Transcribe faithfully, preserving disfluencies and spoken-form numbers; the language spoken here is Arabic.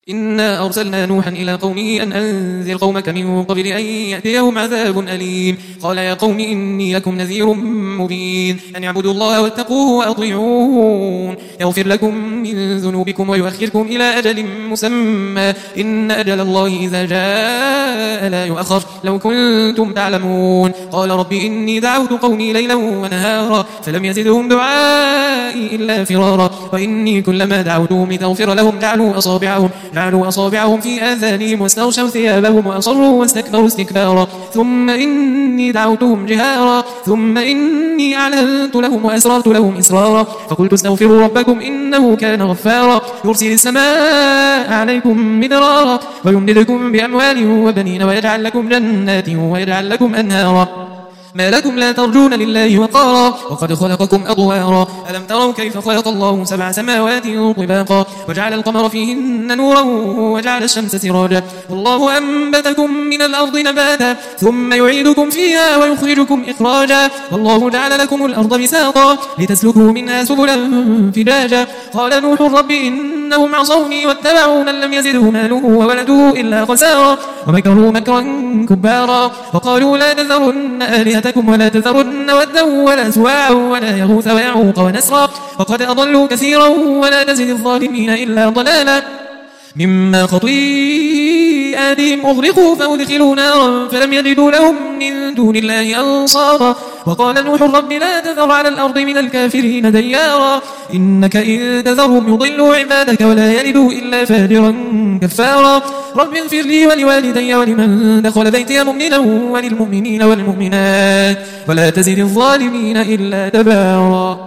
إنا أرسلنا نوحا إلى قومه أن أنذر قومك من قبل أن يأتيهم عذاب أليم. قال يا قوم إني لكم نذير مبين أن اعبدوا الله واتقوه وأطيعون يغفر لكم من ذنوبكم ويؤخركم إلى أجل مسمى إن أجل الله إذا جاء لا يؤخر لو كنتم تعلمون. قال رب إني دعوت قومي ليلا ونهارا فلم يزدهم دعائي إلا فرارا وإني كلما دعوتهم لتغفر لهم جعلوا أصابعهم جعلوا أصابعهم في آذانهم واستغشوا ثيابهم وأصروا واستكبروا استكبارا ثم إني دعوتهم جهارا ثم إني أعلنت لهم وأسررت لهم إسرارا فقلت استغفروا ربكم إنه كان غفارا يرسل السماء عليكم مدرارا ويمددكم بأموال وبنين ويجعل لكم جنات ويجعل لكم أنهارا ما لكم لا ترجون لله وقارا وقد خلقكم أطوارا ألم تروا كيف خلق الله سبع سماوات طباقا وجعل القمر فيهن نورا وجعل الشمس سراجا والله أنبتكم من الأرض نباتا ثم يعيدكم فيها ويخرجكم إخراجا والله جعل لكم الأرض بساطا لتسلكوا منها سبلا فجاجا. قال نوح رب إنهم عصوني واتبعوا من لم يزده ماله وولده إلا خسارا ومكروا مكرا كبارا وقالوا لا تذرن آلهتكم ولا تذرن ودا ولا سواعا ولا يغوث ويعوق ونسرا وقد أضلوا كثيرا ولا تزد الظالمين إلا ضلالا. مما خطيئاتهم أغرقوا فأدخلوا نارا فلم يجدوا لهم من دون الله أنصارا وقال نوح رب لا تذر على الأرض من الكافرين ديارا إنك إن تذرهم يضلوا عبادك ولا يلدوا إلا فاجرا كفارا. رب اغفر لي ولوالدي ولمن دخل بيتي مؤمنا وللمؤمنين والمؤمنات ولا تزد الظالمين إلا تبارا.